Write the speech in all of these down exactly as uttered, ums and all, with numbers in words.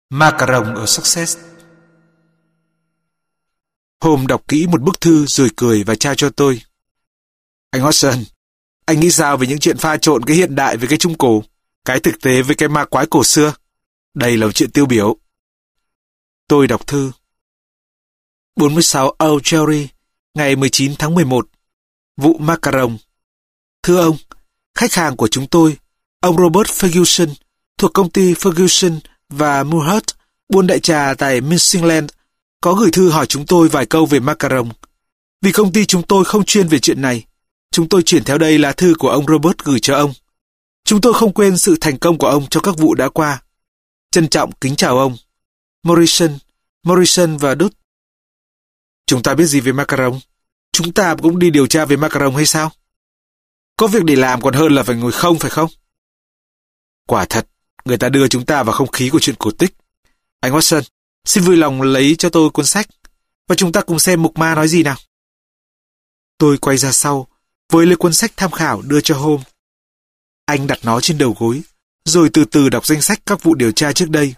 Macaron ở Success. Holmes đọc kỹ một bức thư rồi cười và trao cho tôi. Anh Watson, anh nghĩ sao về những chuyện pha trộn cái hiện đại với cái trung cổ, cái thực tế với cái ma quái cổ xưa? Đây là một chuyện tiêu biểu. Tôi đọc thư. bốn mươi sáu Old Cherry, ngày mười chín tháng mười một. Vụ Macaron. Thưa ông, khách hàng của chúng tôi, ông Robert Ferguson, thuộc công ty Ferguson và Mulhert, buôn đại trà tại Mincingland, có gửi thư hỏi chúng tôi vài câu về Macaron. Vì công ty chúng tôi không chuyên về chuyện này, chúng tôi chuyển theo đây là thư của ông Robert gửi cho ông. Chúng tôi không quên sự thành công của ông trong các vụ đã qua. Trân trọng kính chào ông. Morrison, Morrison và Dutt. Chúng ta biết gì về Macaron? Chúng ta cũng đi điều tra về Macaron hay sao? Có việc để làm còn hơn là phải ngồi không, phải không? Quả thật, người ta đưa chúng ta vào không khí của chuyện cổ tích. Anh Watson, xin vui lòng lấy cho tôi cuốn sách, và chúng ta cùng xem mục ma nói gì nào. Tôi quay ra sau, với lấy cuốn sách tham khảo đưa cho Holmes. Anh đặt nó trên đầu gối, rồi từ từ đọc danh sách các vụ điều tra trước đây.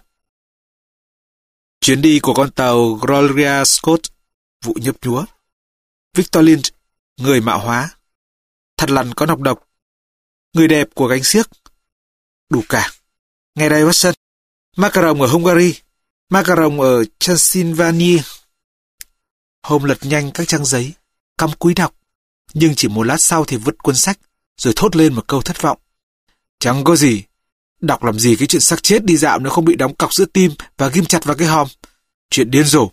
Chuyến đi của con tàu Gloria Scott, vụ nhấp nhúa. Victor Lynch, người mạo hóa. Thật lằn có nọc độc. Người đẹp của gánh xiếc. Đủ cả. Nghe đây Watson. Macaron ở Hungary. Macaron ở Transylvania. Holmes lật nhanh các trang giấy, cắm cúi đọc. Nhưng chỉ một lát sau thì vứt cuốn sách, rồi thốt lên một câu thất vọng. Chẳng có gì. Đọc làm gì cái chuyện xác chết đi dạo nếu không bị đóng cọc giữa tim và ghim chặt vào cái hòm. Chuyện điên rồ.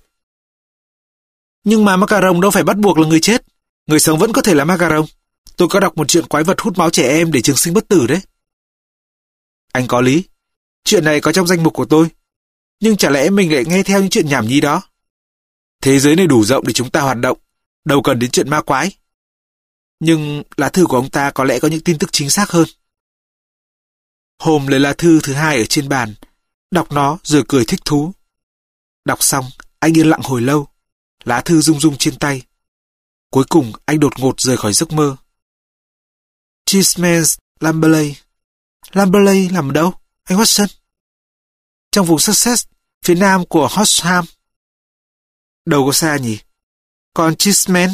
Nhưng mà Macaron đâu phải bắt buộc là người chết. Người sống vẫn có thể là Macaron. Tôi có đọc một chuyện quái vật hút máu trẻ em để trường sinh bất tử đấy. Anh có lý. Chuyện này có trong danh mục của tôi. Nhưng chả lẽ mình lại nghe theo những chuyện nhảm nhí đó? Thế giới này đủ rộng để chúng ta hoạt động. Đâu cần đến chuyện ma quái. Nhưng lá thư của ông ta có lẽ có những tin tức chính xác hơn. Holmes lấy lá thư thứ hai ở trên bàn, đọc nó rồi cười thích thú. Đọc xong, anh yên lặng hồi lâu. Lá thư rung rung trên tay. Cuối cùng anh đột ngột rời khỏi giấc mơ. Cheeseman's Lamberley. Lamberley nằm ở đâu, anh Watson? Trong vùng Sussex, phía nam của Horsham. Đâu có xa nhỉ? Còn Cheeseman?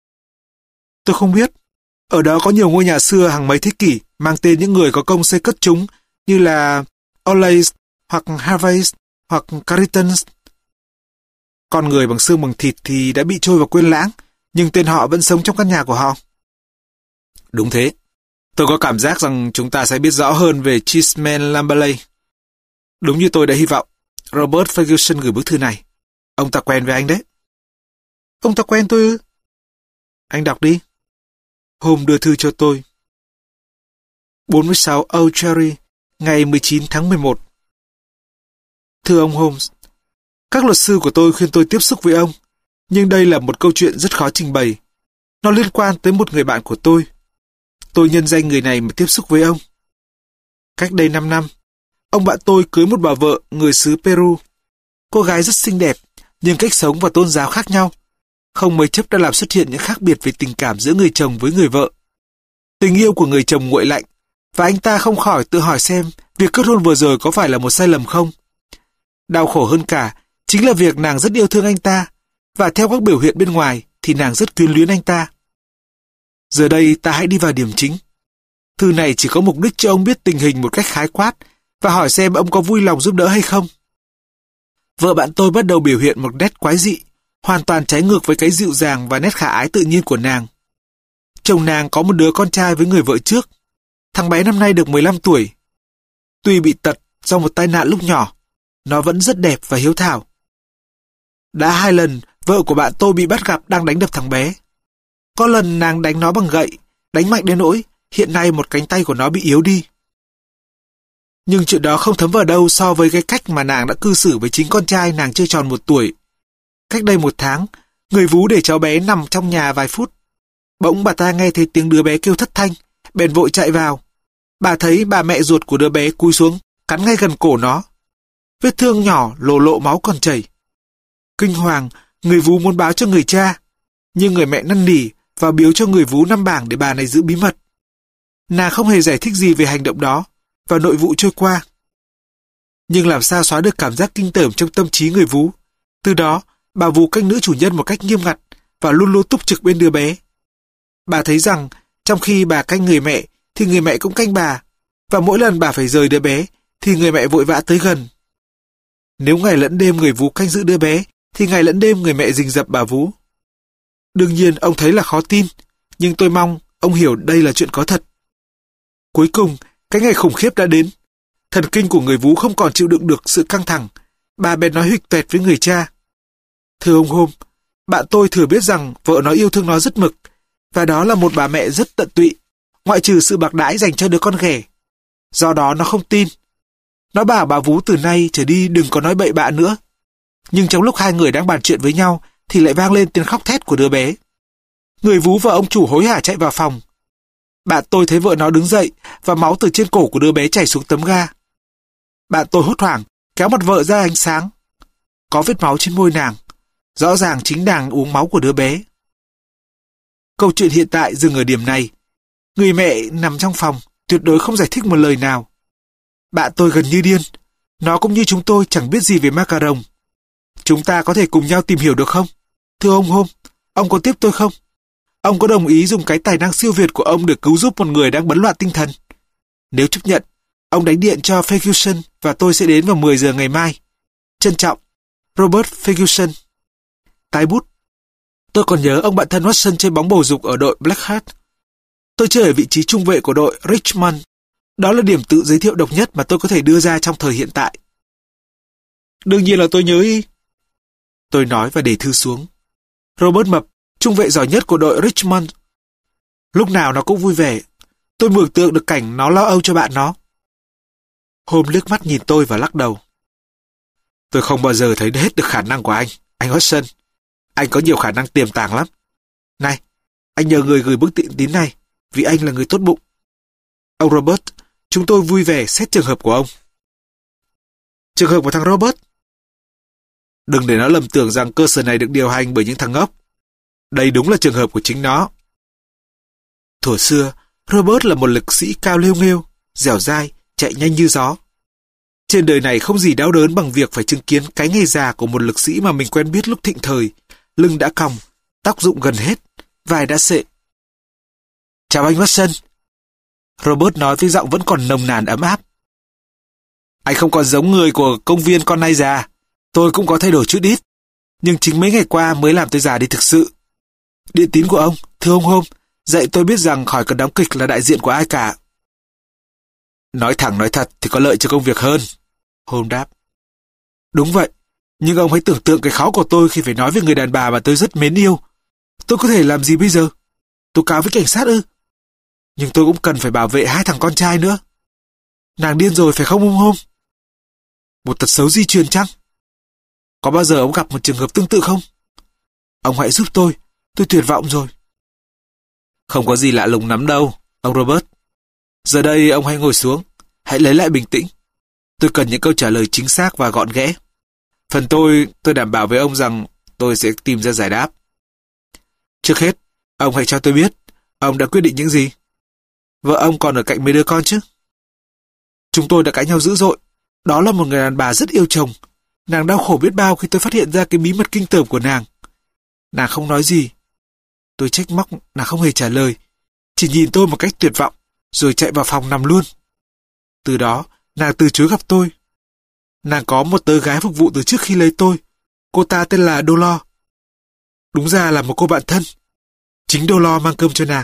Tôi không biết. Ở đó có nhiều ngôi nhà xưa hàng mấy thế kỷ mang tên những người có công xây cất chúng như là Olays hoặc Harveys hoặc Carringtons. Con người bằng xương bằng thịt thì đã bị trôi vào quên lãng, nhưng tên họ vẫn sống trong căn nhà của họ. Đúng thế. Tôi có cảm giác rằng chúng ta sẽ biết rõ hơn về Cheeseman Lamberley. Đúng như tôi đã hy vọng, Robert Ferguson gửi bức thư này. Ông ta quen với anh đấy. Ông ta quen tôi ư? Anh đọc đi. Holmes đưa thư cho tôi. bốn mươi sáu Old Cherry, ngày mười chín tháng mười một. Thưa ông Holmes, các luật sư của tôi khuyên tôi tiếp xúc với ông, nhưng đây là một câu chuyện rất khó trình bày. Nó liên quan tới một người bạn của tôi. Tôi nhân danh người này mà tiếp xúc với ông. Cách đây năm năm, ông bạn tôi cưới một bà vợ người xứ Peru. Cô gái rất xinh đẹp, nhưng cách sống và tôn giáo khác nhau. Không mấy chốc đã làm xuất hiện những khác biệt về tình cảm giữa người chồng với người vợ. Tình yêu của người chồng nguội lạnh, và anh ta không khỏi tự hỏi xem việc kết hôn vừa rồi có phải là một sai lầm không. Đau khổ hơn cả chính là việc nàng rất yêu thương anh ta, và theo các biểu hiện bên ngoài thì nàng rất quyến luyến anh ta. Giờ đây ta hãy đi vào điểm chính. Thư này chỉ có mục đích cho ông biết tình hình một cách khái quát và hỏi xem ông có vui lòng giúp đỡ hay không. Vợ bạn tôi bắt đầu biểu hiện một nét quái dị, hoàn toàn trái ngược với cái dịu dàng và nét khả ái tự nhiên của nàng. Chồng nàng có một đứa con trai với người vợ trước. Thằng bé năm nay được mười lăm tuổi. Tuy bị tật do một tai nạn lúc nhỏ, nó vẫn rất đẹp và hiếu thảo. Đã hai lần vợ của bạn tôi bị bắt gặp đang đánh đập thằng bé. Có lần nàng đánh nó bằng gậy, đánh mạnh đến nỗi hiện nay một cánh tay của nó bị yếu đi. Nhưng chuyện đó không thấm vào đâu so với cái cách mà nàng đã cư xử với chính con trai nàng chưa tròn một tuổi. Cách đây một tháng, người vú để cháu bé nằm trong nhà vài phút. Bỗng bà ta nghe thấy tiếng đứa bé kêu thất thanh, bèn vội chạy vào. Bà thấy bà mẹ ruột của đứa bé cúi xuống, cắn ngay gần cổ nó. Vết thương nhỏ lồ lộ máu còn chảy. Kinh hoàng, người vú muốn báo cho người cha, nhưng người mẹ năn nỉ và biếu cho người vú năm bảng để bà này giữ bí mật. Nàng không hề giải thích gì về hành động đó, và nội vụ trôi qua. Nhưng làm sao xóa được cảm giác kinh tởm trong tâm trí người Vú. Từ đó, bà Vú canh nữ chủ nhân một cách nghiêm ngặt và luôn luôn túc trực bên đứa bé. Bà thấy rằng, trong khi bà canh người mẹ, thì người mẹ cũng canh bà, và mỗi lần bà phải rời đứa bé, thì người mẹ vội vã tới gần. Nếu ngày lẫn đêm người Vú canh giữ đứa bé, thì ngày lẫn đêm người mẹ rình rập bà Vú. Đương nhiên ông thấy là khó tin, nhưng tôi mong ông hiểu đây là chuyện có thật. Cuối cùng, cái ngày khủng khiếp đã đến. Thần kinh của người Vú không còn chịu đựng được sự căng thẳng. Bà bèn nói huỵch toẹt với người cha. Thưa ông Holmes, bạn tôi thừa biết rằng vợ nó yêu thương nó rất mực, và đó là một bà mẹ rất tận tụy, ngoại trừ sự bạc đãi dành cho đứa con ghẻ. Do đó nó không tin. Nó bảo bà Vú từ nay trở đi đừng có nói bậy bạ nữa. Nhưng trong lúc hai người đang bàn chuyện với nhau thì lại vang lên tiếng khóc thét của đứa bé. Người Vú và ông chủ hối hả chạy vào phòng. Bạn tôi thấy vợ nó đứng dậy và máu từ trên cổ của đứa bé chảy xuống tấm ga. Bạn tôi hốt hoảng kéo mặt vợ ra ánh sáng. Có vết máu trên môi nàng. Rõ ràng chính nàng uống máu của đứa bé. Câu chuyện hiện tại dừng ở điểm này. Người mẹ nằm trong phòng, tuyệt đối không giải thích một lời nào. Bạn tôi gần như điên. Nó cũng như chúng tôi chẳng biết gì về ma cà rồng. Chúng ta có thể cùng nhau tìm hiểu được không? Thưa ông Holmes, ông có tiếp tôi không? Ông có đồng ý dùng cái tài năng siêu việt của ông để cứu giúp một người đang bấn loạn tinh thần? Nếu chấp nhận, ông đánh điện cho Ferguson và tôi sẽ đến vào mười giờ ngày mai. Trân trọng, Robert Ferguson. Tái bút. Tôi còn nhớ ông bạn thân Watson chơi bóng bầu dục ở đội Blackheath. Tôi chơi ở vị trí trung vệ của đội Richmond. Đó là điểm tự giới thiệu độc nhất mà tôi có thể đưa ra trong thời hiện tại. Đương nhiên là tôi nhớ ý. Tôi nói và để thư xuống. Robert Mập, trung vệ giỏi nhất của đội Richmond. Lúc nào nó cũng vui vẻ. Tôi mường tượng được cảnh nó lo âu cho bạn nó. Holmes liếc mắt nhìn tôi và lắc đầu. Tôi không bao giờ thấy hết được khả năng của anh, anh Watson. Anh có nhiều khả năng tiềm tàng lắm. Này, anh nhờ người gửi bức điện tín này, vì anh là người tốt bụng. Ông Robert, chúng tôi vui vẻ xét trường hợp của ông. Trường hợp của thằng Robert? Đừng để nó lầm tưởng rằng cơ sở này được điều hành bởi những thằng ngốc. Đây đúng là trường hợp của chính nó. Thuở xưa, Robert là một lực sĩ cao lêu nghêu, dẻo dai, chạy nhanh như gió. Trên đời này không gì đau đớn bằng việc phải chứng kiến cái ngày già của một lực sĩ mà mình quen biết lúc thịnh thời, lưng đã còng, tóc rụng gần hết, vai đã xệ. Chào anh Watson. Robert nói với giọng vẫn còn nồng nàn ấm áp. Anh không còn giống người của công viên con nai già. Tôi cũng có thay đổi chút ít. Nhưng chính mấy ngày qua mới làm tôi già đi thực sự. Điện tín của ông, thưa ông Holmes, dạy tôi biết rằng khỏi cần đóng kịch là đại diện của ai cả. Nói thẳng nói thật thì có lợi cho công việc hơn, Holmes đáp. Đúng vậy, nhưng ông hãy tưởng tượng cái khó của tôi khi phải nói với người đàn bà mà tôi rất mến yêu. Tôi có thể làm gì bây giờ? Tố cáo với cảnh sát ư? Nhưng tôi cũng cần phải bảo vệ hai thằng con trai nữa. Nàng điên rồi phải không ông Holmes? Một tật xấu di truyền chăng? Có bao giờ ông gặp một trường hợp tương tự không? Ông hãy giúp tôi, tôi tuyệt vọng rồi. Không có gì lạ lùng lắm đâu, ông Robert. Giờ đây ông hãy ngồi xuống, hãy lấy lại bình tĩnh. Tôi cần những câu trả lời chính xác và gọn ghẽ. Phần tôi, tôi đảm bảo với ông rằng tôi sẽ tìm ra giải đáp. Trước hết, ông hãy cho tôi biết, ông đã quyết định những gì? Vợ ông còn ở cạnh mấy đứa con chứ? Chúng tôi đã cãi nhau dữ dội. Đó là một người đàn bà rất yêu chồng. Nàng đau khổ biết bao khi tôi phát hiện ra cái bí mật kinh tởm của nàng. Nàng không nói gì. Tôi trách móc, nàng không hề trả lời. Chỉ nhìn tôi một cách tuyệt vọng, rồi chạy vào phòng nằm luôn. Từ đó, nàng từ chối gặp tôi. Nàng có một tớ gái phục vụ từ trước khi lấy tôi. Cô ta tên là Dolor. Đúng ra là một cô bạn thân. Chính Dolor mang cơm cho nàng.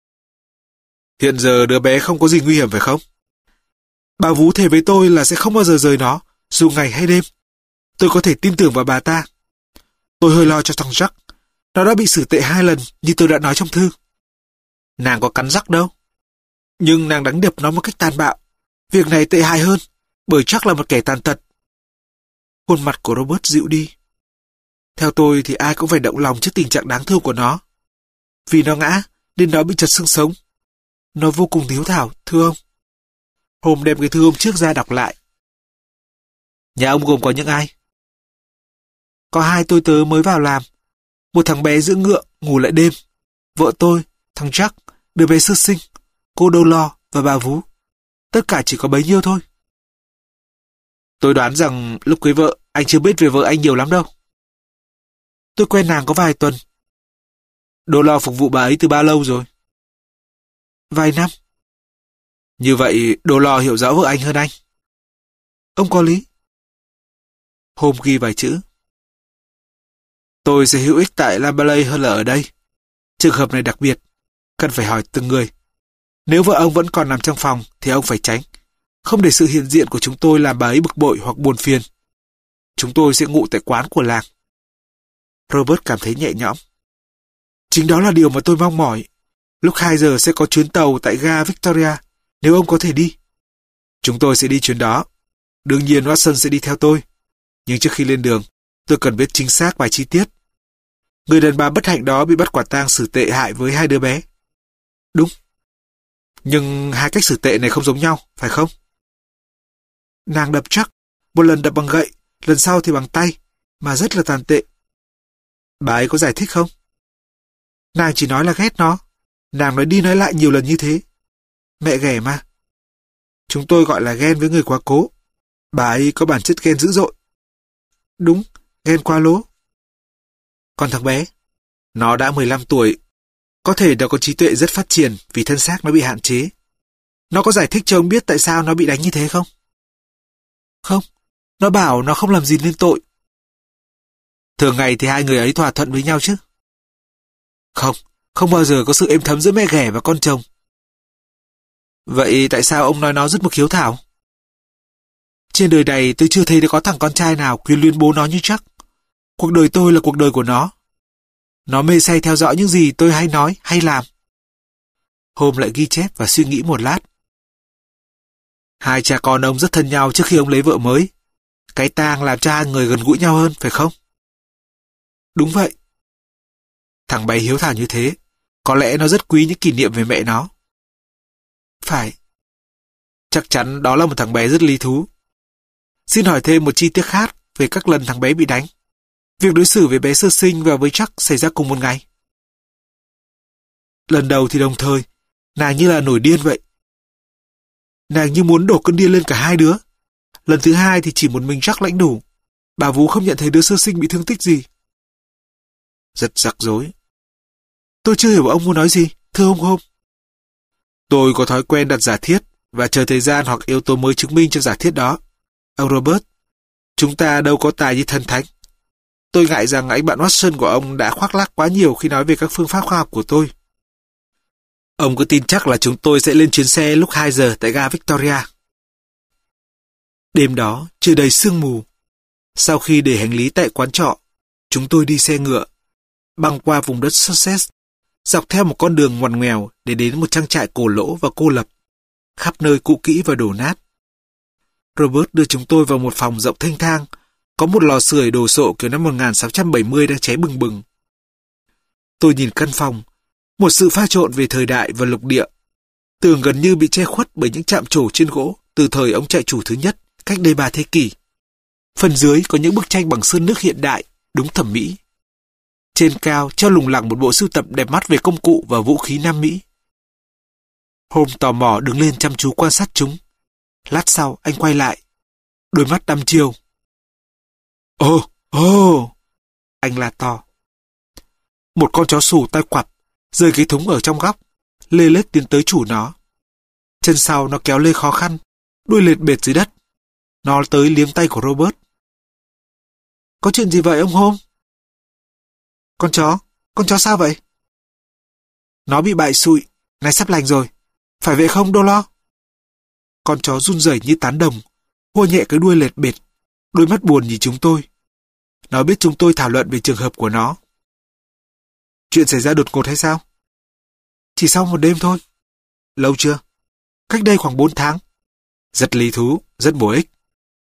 Hiện giờ đứa bé không có gì nguy hiểm phải không? Bà Vú thề với tôi là sẽ không bao giờ rời nó, dù ngày hay đêm. Tôi có thể tin tưởng vào bà ta. Tôi hơi lo cho thằng Jack. Nó đã bị xử tệ hai lần, như tôi đã nói trong thư. Nàng có cắn Jack đâu. Nhưng nàng đánh đập nó một cách tàn bạo. Việc này tệ hại hơn, bởi Jack là một kẻ tàn tật. Khuôn mặt của Robert dịu đi. Theo tôi thì ai cũng phải động lòng trước tình trạng đáng thương của nó. Vì nó ngã, nên nó bị chật xương sống. Nó vô cùng hiếu thảo, thưa ông. Hôm đem cái thư hôm trước ra đọc lại. Nhà ông gồm có những ai? Có hai tôi tớ mới vào làm. Một thằng bé giữ ngựa, ngủ lại đêm. Vợ tôi, thằng Jack, đứa bé sơ sinh, cô Dolor và bà Vú. Tất cả chỉ có bấy nhiêu thôi. Tôi đoán rằng lúc cưới vợ, anh chưa biết về vợ anh nhiều lắm đâu. Tôi quen nàng có vài tuần. Đô lo phục vụ bà ấy từ bao lâu rồi? Vài năm. Như vậy, Đô lo hiểu rõ vợ anh hơn anh. Ông có lý. Hôm ghi vài chữ. Tôi sẽ hữu ích tại Lamberley hơn là ở đây. Trường hợp này đặc biệt, cần phải hỏi từng người. Nếu vợ ông vẫn còn nằm trong phòng thì ông phải tránh, không để sự hiện diện của chúng tôi làm bà ấy bực bội hoặc buồn phiền. Chúng tôi sẽ ngủ tại quán của làng. Robert cảm thấy nhẹ nhõm. Chính đó là điều mà tôi mong mỏi. Lúc hai giờ sẽ có chuyến tàu tại ga Victoria, nếu ông có thể đi. Chúng tôi sẽ đi chuyến đó. Đương nhiên Watson sẽ đi theo tôi. Nhưng trước khi lên đường, tôi cần biết chính xác vài chi tiết. Người đàn bà bất hạnh đó bị bắt quả tang xử tệ hại với hai đứa bé. Đúng. Nhưng hai cách xử tệ này không giống nhau, phải không? Nàng đập chắc, một lần đập bằng gậy, lần sau thì bằng tay, mà rất là tàn tệ. Bà ấy có giải thích không? Nàng chỉ nói là ghét nó. Nàng nói đi nói lại nhiều lần như thế. Mẹ ghẻ mà. Chúng tôi gọi là ghen với người quá cố. Bà ấy có bản chất ghen dữ dội. Đúng, ghen quá lố. Còn thằng bé, nó đã mười lăm tuổi. Có thể nó có trí tuệ rất phát triển vì thân xác nó bị hạn chế. Nó có giải thích cho ông biết tại sao nó bị đánh như thế không? Không, nó bảo nó không làm gì nên tội. Thường ngày thì hai người ấy thỏa thuận với nhau chứ? Không, không bao giờ có sự êm thấm giữa mẹ ghẻ và con chồng. Vậy tại sao ông nói nó rất mực hiếu thảo? Trên đời này tôi chưa thấy có thằng con trai nào quyến luyến bố nó như chắc. Cuộc đời tôi là cuộc đời của nó. Nó mê say theo dõi những gì tôi hay nói, hay làm. Hôm lại ghi chép và suy nghĩ một lát. Hai cha con ông rất thân nhau trước khi ông lấy vợ mới. Cái tang làm cho hai người gần gũi nhau hơn, phải không? Đúng vậy. Thằng bé hiếu thảo như thế, có lẽ nó rất quý những kỷ niệm về mẹ nó. Phải. Chắc chắn đó là một thằng bé rất lý thú. Xin hỏi thêm một chi tiết khác về các lần thằng bé bị đánh. Việc đối xử với bé sơ sinh và với Chuck xảy ra cùng một ngày. Lần đầu thì đồng thời, nàng như là nổi điên vậy. Nàng như muốn đổ cơn điên lên cả hai đứa. Lần thứ hai thì chỉ một mình Chuck lãnh đủ. Bà vú không nhận thấy đứa sơ sinh bị thương tích gì. Rất rắc rối. Tôi chưa hiểu ông muốn nói gì, thưa ông Holmes. Tôi có thói quen đặt giả thiết và chờ thời gian hoặc yếu tố mới chứng minh cho giả thiết đó. Ông Robert, chúng ta đâu có tài như thần thánh. Tôi ngại rằng anh bạn Watson của ông đã khoác lác quá nhiều khi nói về các phương pháp khoa học của tôi. Ông cứ tin chắc là chúng tôi sẽ lên chuyến xe lúc hai giờ tại ga Victoria. Đêm đó, trời đầy sương mù. Sau khi để hành lý tại quán trọ, chúng tôi đi xe ngựa, băng qua vùng đất Sussex, dọc theo một con đường ngoằn ngoèo để đến một trang trại cổ lỗ và cô lập, khắp nơi cũ kỹ và đổ nát. Robert đưa chúng tôi vào một phòng rộng thênh thang, có một lò sưởi đồ sộ kiểu năm một nghìn sáu trăm bảy mươi đang cháy bừng bừng. Tôi nhìn căn phòng, một sự pha trộn về thời đại và lục địa. Tường gần như bị che khuất bởi những chạm trổ trên gỗ từ thời ông trại chủ thứ nhất, cách đây ba thế kỷ. Phần dưới có những bức tranh bằng sơn nước hiện đại, đúng thẩm mỹ. Trên cao treo lủng lẳng một bộ sưu tập đẹp mắt về công cụ và vũ khí Nam Mỹ. Holmes tò mò đứng lên chăm chú quan sát chúng. Lát sau anh quay lại, đôi mắt đăm chiêu. Ồ, ồ! Anh la to. Một con chó sủ tai quặp, rơi cái thúng ở trong góc, lê lết tiến tới chủ nó. Chân sau nó kéo lê khó khăn, đuôi lệt bệt dưới đất. Nó tới liếm tay của Robert. Có chuyện gì vậy ông Holmes? Con chó, con chó sao vậy? Nó bị bại sụi, này sắp lành rồi. Phải vậy không, Đô Lo? Con chó run rẩy như tán đồng, hua nhẹ cái đuôi lệt bệt, đôi mắt buồn nhìn chúng tôi. Nó biết chúng tôi thảo luận về trường hợp của nó. Chuyện xảy ra đột ngột hay sao? Chỉ sau một đêm thôi. Lâu chưa? Cách đây khoảng bốn tháng. Rất lý thú, rất bổ ích.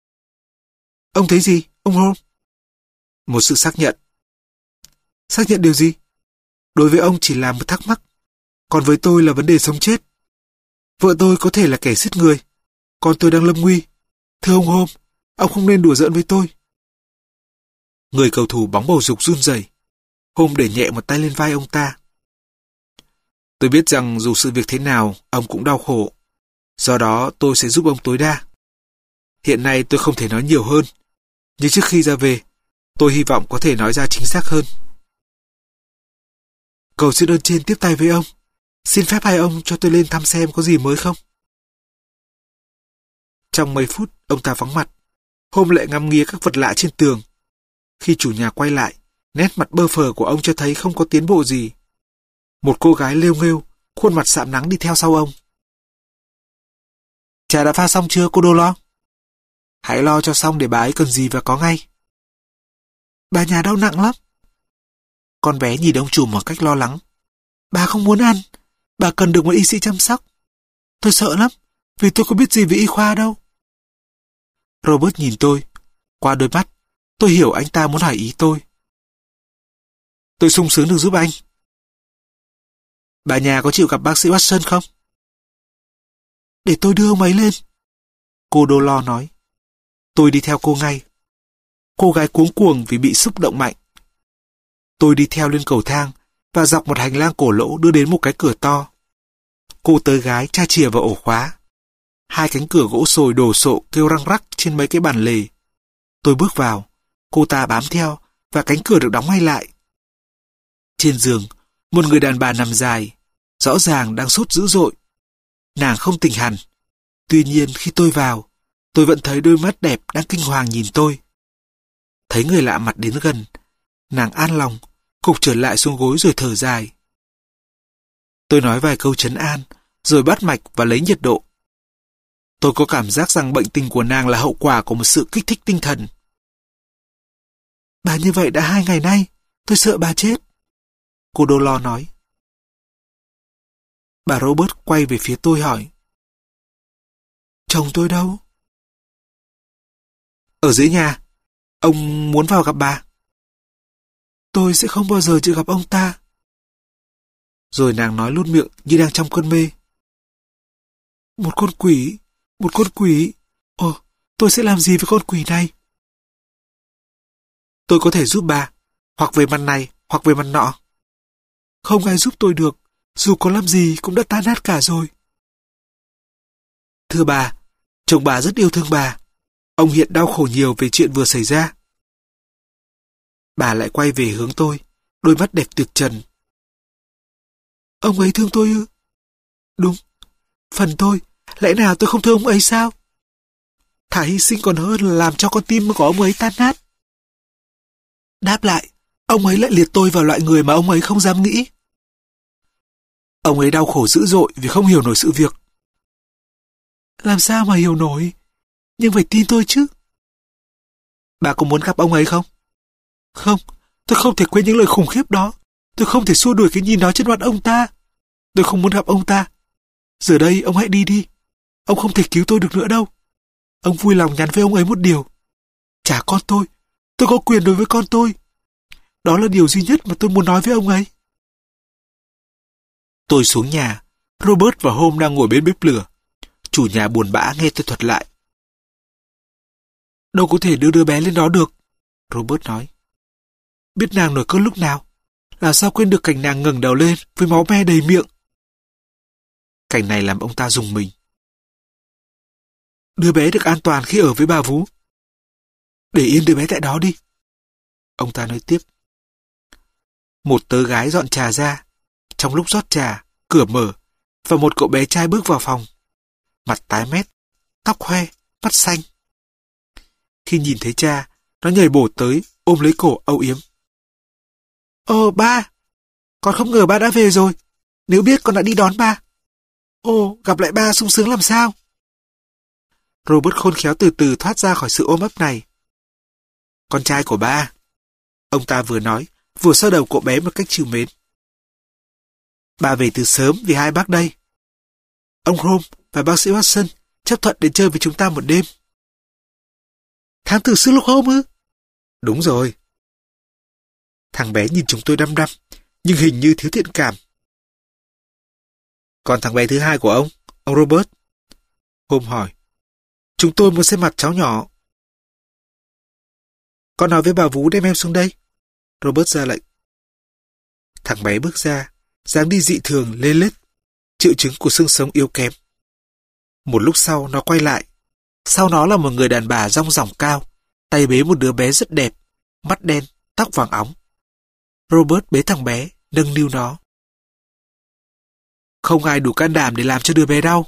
Ông thấy gì, ông Holmes? Một sự xác nhận. Xác nhận điều gì? Đối với ông chỉ là một thắc mắc, còn với tôi là vấn đề sống chết. Vợ tôi có thể là kẻ giết người, còn tôi đang lâm nguy. Thưa ông Holmes, ông không nên đùa giỡn với tôi. Người cầu thủ bóng bầu dục run rẩy. Holmes để nhẹ một tay lên vai ông ta. Tôi biết rằng dù sự việc thế nào, ông cũng đau khổ. Do đó tôi sẽ giúp ông tối đa. Hiện nay tôi không thể nói nhiều hơn, nhưng trước khi ra về, tôi hy vọng có thể nói ra chính xác hơn. Cầu xin ơn trên tiếp tay với ông. Xin phép hai ông cho tôi lên thăm xem có gì mới không. Trong mấy phút, ông ta vắng mặt. Holmes lại ngắm nghía các vật lạ trên tường. Khi chủ nhà quay lại, nét mặt bơ phờ của ông cho thấy không có tiến bộ gì. Một cô gái lêu nghêu, khuôn mặt sạm nắng đi theo sau ông. Trà đã pha xong chưa, cô Đô Lo? Hãy lo cho xong để bà ấy cần gì và có ngay. Bà nhà đau nặng lắm. Con bé nhìn ông chủ một cách lo lắng. Bà không muốn ăn, bà cần được một y sĩ chăm sóc. Tôi sợ lắm, vì tôi có biết gì về y khoa đâu. Robert nhìn tôi. Qua đôi mắt, tôi hiểu anh ta muốn hỏi ý tôi. Tôi sung sướng được giúp anh. Bà nhà có chịu gặp bác sĩ Watson không? Để tôi đưa ông ấy lên. Cô Đô Lo nói. Tôi đi theo cô ngay. Cô gái cuống cuồng vì bị xúc động mạnh. Tôi đi theo lên cầu thang và dọc một hành lang cổ lỗ đưa đến một cái cửa to. Cô tớ gái tra chìa vào ổ khóa. Hai cánh cửa gỗ sồi đồ sộ kêu răng rắc trên mấy cái bàn lề. Tôi bước vào, cô ta bám theo và cánh cửa được đóng ngay lại. Trên giường, một người đàn bà nằm dài, rõ ràng đang sốt dữ dội. Nàng không tỉnh hẳn. Tuy nhiên khi tôi vào, tôi vẫn thấy đôi mắt đẹp đang kinh hoàng nhìn tôi. Thấy người lạ mặt đến gần, nàng an lòng, gục trở lại xuống gối rồi thở dài. Tôi nói vài câu trấn an, rồi bắt mạch và lấy nhiệt độ. Tôi có cảm giác rằng bệnh tình của nàng là hậu quả của một sự kích thích tinh thần. Bà như vậy đã hai ngày nay, tôi sợ bà chết. Cô Đô Lo nói. Bà Robert quay về phía tôi hỏi. Chồng tôi đâu? Ở dưới nhà. Ông muốn vào gặp bà. Tôi sẽ không bao giờ chịu gặp ông ta. Rồi nàng nói luôn miệng như đang trong cơn mê. Một con quỷ, một con quỷ. Ồ, tôi sẽ làm gì với con quỷ này? Tôi có thể giúp bà, hoặc về mặt này, hoặc về mặt nọ. Không ai giúp tôi được, dù có làm gì cũng đã tan nát cả rồi. Thưa bà, chồng bà rất yêu thương bà. Ông hiện đau khổ nhiều về chuyện vừa xảy ra. Bà lại quay về hướng tôi, đôi mắt đẹp tuyệt trần. Ông ấy thương tôi ư? Đúng, phần tôi, lẽ nào tôi không thương ông ấy sao? Thà hy sinh còn hơn là làm cho con tim của ông ấy tan nát. Đáp lại, ông ấy lại liệt tôi vào loại người mà ông ấy không dám nghĩ. Ông ấy đau khổ dữ dội vì không hiểu nổi sự việc. Làm sao mà hiểu nổi? Nhưng phải tin tôi chứ. Bà có muốn gặp ông ấy không? Không, tôi không thể quên những lời khủng khiếp đó. Tôi không thể xua đuổi cái nhìn đó trên mặt ông ta. Tôi không muốn gặp ông ta. Giờ đây ông hãy đi đi. Ông không thể cứu tôi được nữa đâu. Ông vui lòng nhắn với ông ấy một điều. Trả con tôi. Tôi có quyền đối với con tôi. Đó là điều duy nhất mà tôi muốn nói với ông ấy. Tôi xuống nhà. Robert và Holmes đang ngồi bên bếp lửa. Chủ nhà buồn bã nghe tôi thuật lại. Đâu có thể đưa đứa bé lên đó được, Robert nói. Biết nàng nổi cơn lúc nào, làm sao quên được cảnh nàng ngẩng đầu lên với máu me đầy miệng. Cảnh này làm ông ta rùng mình. Đứa bé được an toàn khi ở với bà vú. Để yên đứa bé tại đó đi. Ông ta nói tiếp. Một tớ gái dọn trà ra. Trong lúc rót trà, cửa mở, và một cậu bé trai bước vào phòng. Mặt tái mét, tóc hoe, mắt xanh. Khi nhìn thấy cha, nó nhảy bổ tới, ôm lấy cổ âu yếm. Ồ, ba! Con không ngờ ba đã về rồi. Nếu biết con đã đi đón ba. Ồ, gặp lại ba sung sướng làm sao? Robert khôn khéo từ từ thoát ra khỏi sự ôm ấp này. Con trai của ba. Ông ta vừa nói, vừa xoa đầu cậu bé một cách trìu mến. Ba về từ sớm vì hai bác đây. Ông Holmes và bác sĩ Watson chấp thuận đến chơi với chúng ta một đêm. Thám tử Sherlock Holmes ư? Đúng rồi. Thằng bé nhìn chúng tôi đăm đăm, nhưng hình như thiếu thiện cảm. Còn thằng bé thứ hai của ông, ông Robert? Holmes hỏi. Chúng tôi muốn xem mặt cháu nhỏ. Con nói với bà vú đem em xuống đây. Robert ra lệnh. Thằng bé bước ra, dáng đi dị thường lê lết, triệu chứng của xương sống yếu kém. Một lúc sau nó quay lại. Sau nó là một người đàn bà dong dỏng cao, tay bế một đứa bé rất đẹp, mắt đen, tóc vàng óng. Robert bế thằng bé, nâng niu nó. Không ai đủ can đảm để làm cho đứa bé đau.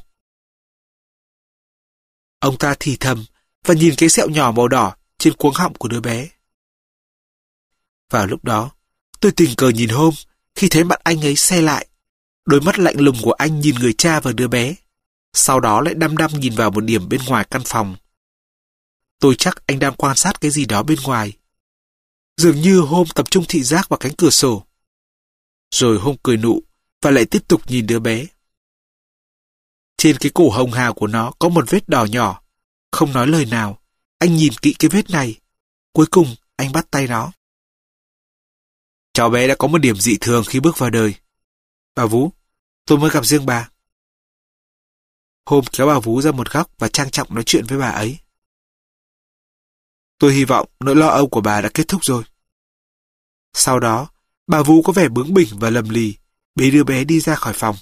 Ông ta thì thầm và nhìn cái sẹo nhỏ màu đỏ trên cuống họng của đứa bé. Vào lúc đó, tôi tình cờ nhìn Holmes khi thấy mặt anh ấy se lại. Đôi mắt lạnh lùng của anh nhìn người cha và đứa bé, sau đó lại đăm đăm nhìn vào một điểm bên ngoài căn phòng. Tôi chắc anh đang quan sát cái gì đó bên ngoài. Dường như Holmes tập trung thị giác vào cánh cửa sổ. Rồi Holmes cười nụ và lại tiếp tục nhìn đứa bé. Trên cái cổ hồng hào của nó có một vết đỏ nhỏ. Không nói lời nào, anh nhìn kỹ cái vết này. Cuối cùng, anh bắt tay nó. Cháu bé đã có một điểm dị thường khi bước vào đời. Bà Vú, tôi mới gặp riêng bà. Holmes kéo bà Vú ra một góc và trang trọng nói chuyện với bà ấy. Tôi hy vọng nỗi lo âu của bà đã kết thúc rồi. Sau đó, bà Vú có vẻ bướng bỉnh và lầm lì, bế đứa bé đi ra khỏi phòng.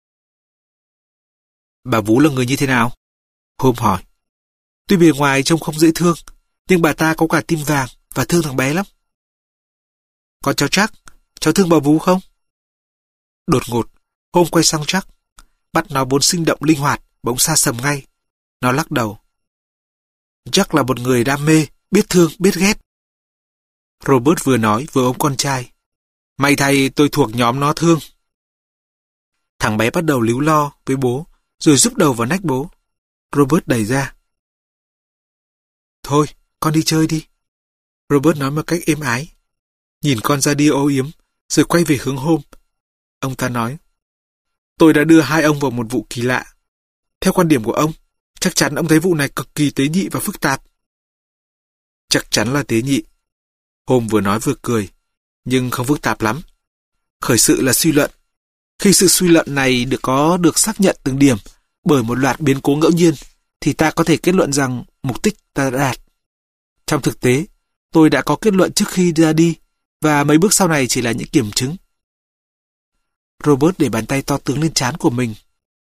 Bà Vú là người như thế nào? Holmes hỏi. Tuy bề ngoài trông không dễ thương, nhưng bà ta có cả tim vàng và thương thằng bé lắm. Còn cháu Jack, cháu thương bà Vú không? Đột ngột, Holmes quay sang Jack. Mắt nó vốn sinh động linh hoạt, bỗng xa sầm ngay. Nó lắc đầu. Jack là một người đam mê, biết thương, biết ghét. Robert vừa nói vừa ôm con trai. May thay tôi thuộc nhóm nó thương. Thằng bé bắt đầu líu lo với bố, rồi rúc đầu vào nách bố. Robert đẩy ra. Thôi, con đi chơi đi. Robert nói một cách êm ái. Nhìn con ra đi âu yếm, rồi quay về hướng Holmes. Ông ta nói. Tôi đã đưa hai ông vào một vụ kỳ lạ. Theo quan điểm của ông, chắc chắn ông thấy vụ này cực kỳ tế nhị và phức tạp. Chắc chắn là tế nhị. Holmes vừa nói vừa cười, nhưng không phức tạp lắm. Khởi sự là suy luận. Khi sự suy luận này được có được xác nhận từng điểm bởi một loạt biến cố ngẫu nhiên, thì ta có thể kết luận rằng mục đích ta đã đạt. Trong thực tế, tôi đã có kết luận trước khi ra đi, và mấy bước sau này chỉ là những kiểm chứng. Robert để bàn tay to tướng lên trán của mình.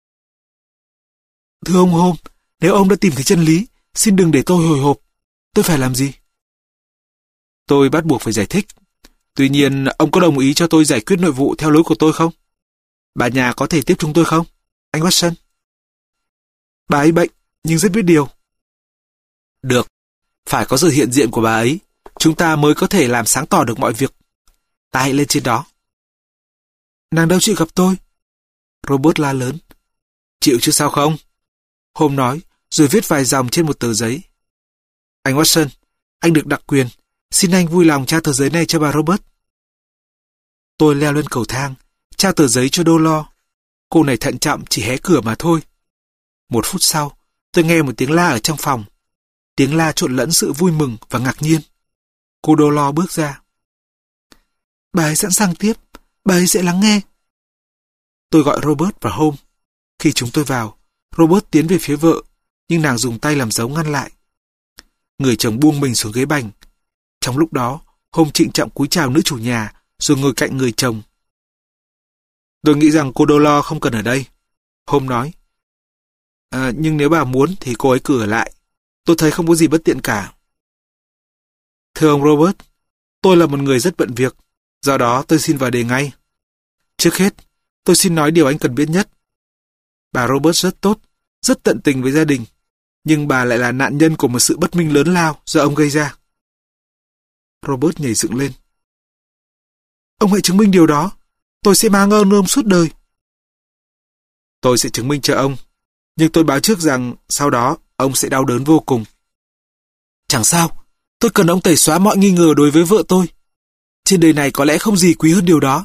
Thưa ông Holmes, nếu ông đã tìm thấy chân lý, xin đừng để tôi hồi hộp. Tôi phải làm gì? Tôi bắt buộc phải giải thích. Tuy nhiên, ông có đồng ý cho tôi giải quyết nội vụ theo lối của tôi không? Bà nhà có thể tiếp chúng tôi không, anh Watson? Bà ấy bệnh, nhưng rất biết điều. Được, phải có sự hiện diện của bà ấy, chúng ta mới có thể làm sáng tỏ được mọi việc. Ta hãy lên trên đó. Nàng đâu chịu gặp tôi? Robert la lớn. Chịu chứ sao không? Holmes nói, rồi viết vài dòng trên một tờ giấy. Anh Watson, anh được đặc quyền. Xin anh vui lòng trao tờ giấy này cho bà Robert. Tôi leo lên cầu thang, trao tờ giấy cho Dolores. Cô này thận trọng chỉ hé cửa mà thôi. Một phút sau, tôi nghe một tiếng la ở trong phòng. Tiếng la trộn lẫn sự vui mừng và ngạc nhiên. Cô Dolores bước ra. Bà ấy sẵn sàng tiếp, bà ấy sẽ lắng nghe. Tôi gọi Robert và Holmes. Khi chúng tôi vào, Robert tiến về phía vợ, nhưng nàng dùng tay làm dấu ngăn lại. Người chồng buông mình xuống ghế bành. Trong lúc đó, Holmes trịnh trọng cúi chào nữ chủ nhà, rồi ngồi cạnh người chồng. Tôi nghĩ rằng cô Dolores không cần ở đây. Holmes nói. À, nhưng nếu bà muốn thì cô ấy cứ ở lại. Tôi thấy không có gì bất tiện cả. Thưa ông Robert, tôi là một người rất bận việc, do đó tôi xin vào đề ngay. Trước hết, tôi xin nói điều anh cần biết nhất. Bà Robert rất tốt, rất tận tình với gia đình, nhưng bà lại là nạn nhân của một sự bất minh lớn lao do ông gây ra. Robert nhảy dựng lên. Ông hãy chứng minh điều đó. Tôi sẽ mang ơn ông suốt đời. Tôi sẽ chứng minh cho ông, nhưng tôi báo trước rằng sau đó ông sẽ đau đớn vô cùng. Chẳng sao, tôi cần ông tẩy xóa mọi nghi ngờ đối với vợ tôi. Trên đời này có lẽ không gì quý hơn điều đó.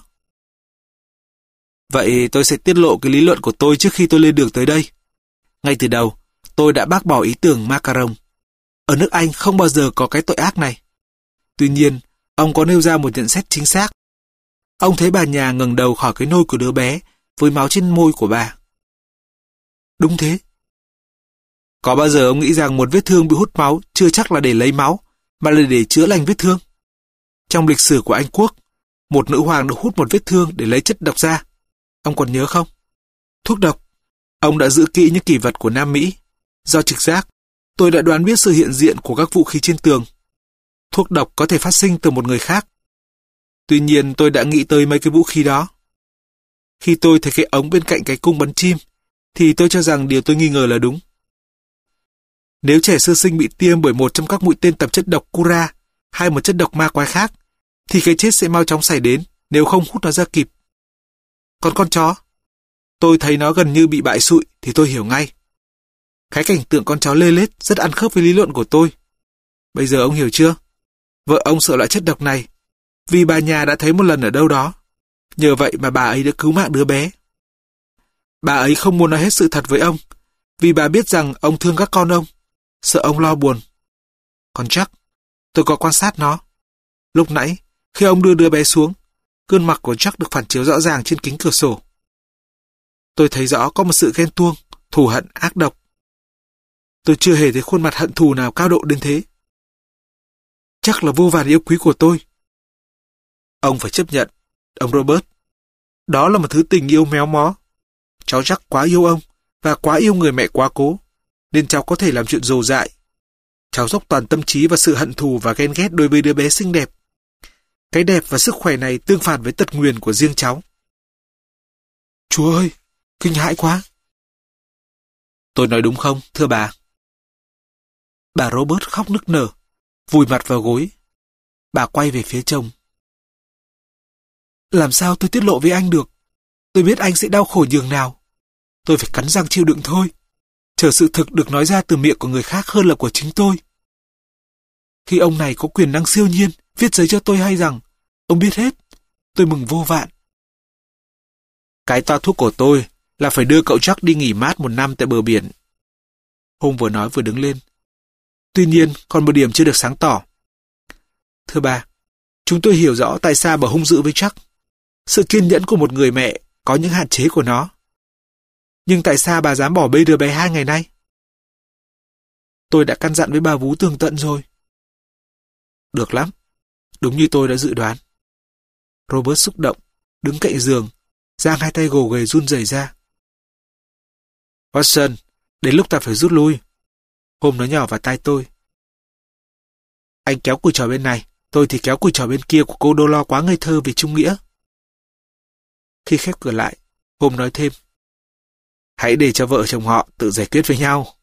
Vậy tôi sẽ tiết lộ cái lý luận của tôi trước khi tôi lên đường tới đây. Ngay từ đầu, tôi đã bác bỏ ý tưởng macaron. Ở nước Anh không bao giờ có cái tội ác này. Tuy nhiên, ông có nêu ra một nhận xét chính xác. Ông thấy bà nhà ngẩng đầu khỏi cái nôi của đứa bé với máu trên môi của bà. Đúng thế. Có bao giờ ông nghĩ rằng một vết thương bị hút máu chưa chắc là để lấy máu, mà là để chữa lành vết thương? Trong lịch sử của Anh Quốc, một nữ hoàng được hút một vết thương để lấy chất độc ra. Ông còn nhớ không? Thuốc độc. Ông đã giữ kỹ những kỷ vật của Nam Mỹ. Do trực giác, Tôi đã đoán biết sự hiện diện của các vũ khí trên tường. Thuốc độc có thể phát sinh từ một người khác. Tuy nhiên tôi đã nghĩ tới mấy cái vũ khí đó. Khi tôi thấy cái ống bên cạnh cái cung bắn chim, thì tôi cho rằng điều tôi nghi ngờ là đúng. Nếu trẻ sơ sinh bị tiêm bởi một trong các mũi tên tạp chất độc Cura hay một chất độc ma quái khác, thì cái chết sẽ mau chóng xảy đến nếu không hút nó ra kịp. Còn con chó, tôi thấy nó gần như bị bại sụi thì tôi hiểu ngay. Cái cảnh tượng con chó lê lết rất ăn khớp với lý luận của tôi. Bây giờ ông hiểu chưa? Vợ ông sợ loại chất độc này, vì bà nhà đã thấy một lần ở đâu đó. Nhờ vậy mà bà ấy đã cứu mạng đứa bé. Bà ấy không muốn nói hết sự thật với ông, vì bà biết rằng ông thương các con ông, sợ ông lo buồn. Còn chắc, tôi có quan sát nó. Lúc nãy, khi ông đưa đứa bé xuống, gương mặt của Jack được phản chiếu rõ ràng trên kính cửa sổ. Tôi thấy rõ có một sự ghen tuông, thù hận ác độc. Tôi chưa hề thấy khuôn mặt hận thù nào cao độ đến thế. Chắc là vô vàn yêu quý của tôi. Ông phải chấp nhận, ông Robert. Đó là một thứ tình yêu méo mó. Cháu Jack quá yêu ông, và quá yêu người mẹ quá cố, nên cháu có thể làm chuyện rồ dại. Cháu dốc toàn tâm trí vào sự hận thù và ghen ghét đối với đứa bé xinh đẹp. Cái đẹp và sức khỏe này tương phản với tật nguyền của riêng cháu. Chúa ơi, kinh hãi quá. Tôi nói đúng không, thưa bà? Bà Robert khóc nức nở, vùi mặt vào gối. Bà quay về phía chồng. Làm sao tôi tiết lộ với anh được? Tôi biết anh sẽ đau khổ nhường nào. Tôi phải cắn răng chịu đựng thôi. Chờ sự thực được nói ra từ miệng của người khác hơn là của chính tôi. Khi ông này có quyền năng siêu nhiên viết giấy cho tôi hay rằng ông biết hết, tôi mừng vô vạn. Cái toa thuốc của tôi là phải đưa cậu Jack đi nghỉ mát một năm tại bờ biển. Holmes vừa nói vừa đứng lên. Tuy nhiên, còn một điểm chưa được sáng tỏ. Thưa bà, chúng tôi hiểu rõ tại sao bà hung dữ với Jack. Sự kiên nhẫn của một người mẹ có những hạn chế của nó. Nhưng tại sao bà dám bỏ bê đứa bé hai ngày nay? Tôi đã căn dặn với bà vú tường tận rồi. Được lắm, đúng như tôi đã dự đoán. Robert xúc động, đứng cạnh giường, giang hai tay gồ ghề run rẩy ra. Watson, đến lúc ta phải rút lui. Holmes nói nhỏ vào tai tôi. Anh kéo cùi trò bên này, tôi thì kéo cùi trò bên kia của cô đô lo quá ngây thơ vì trung nghĩa. Khi khép cửa lại, Holmes nói thêm. Hãy để cho vợ chồng họ tự giải quyết với nhau.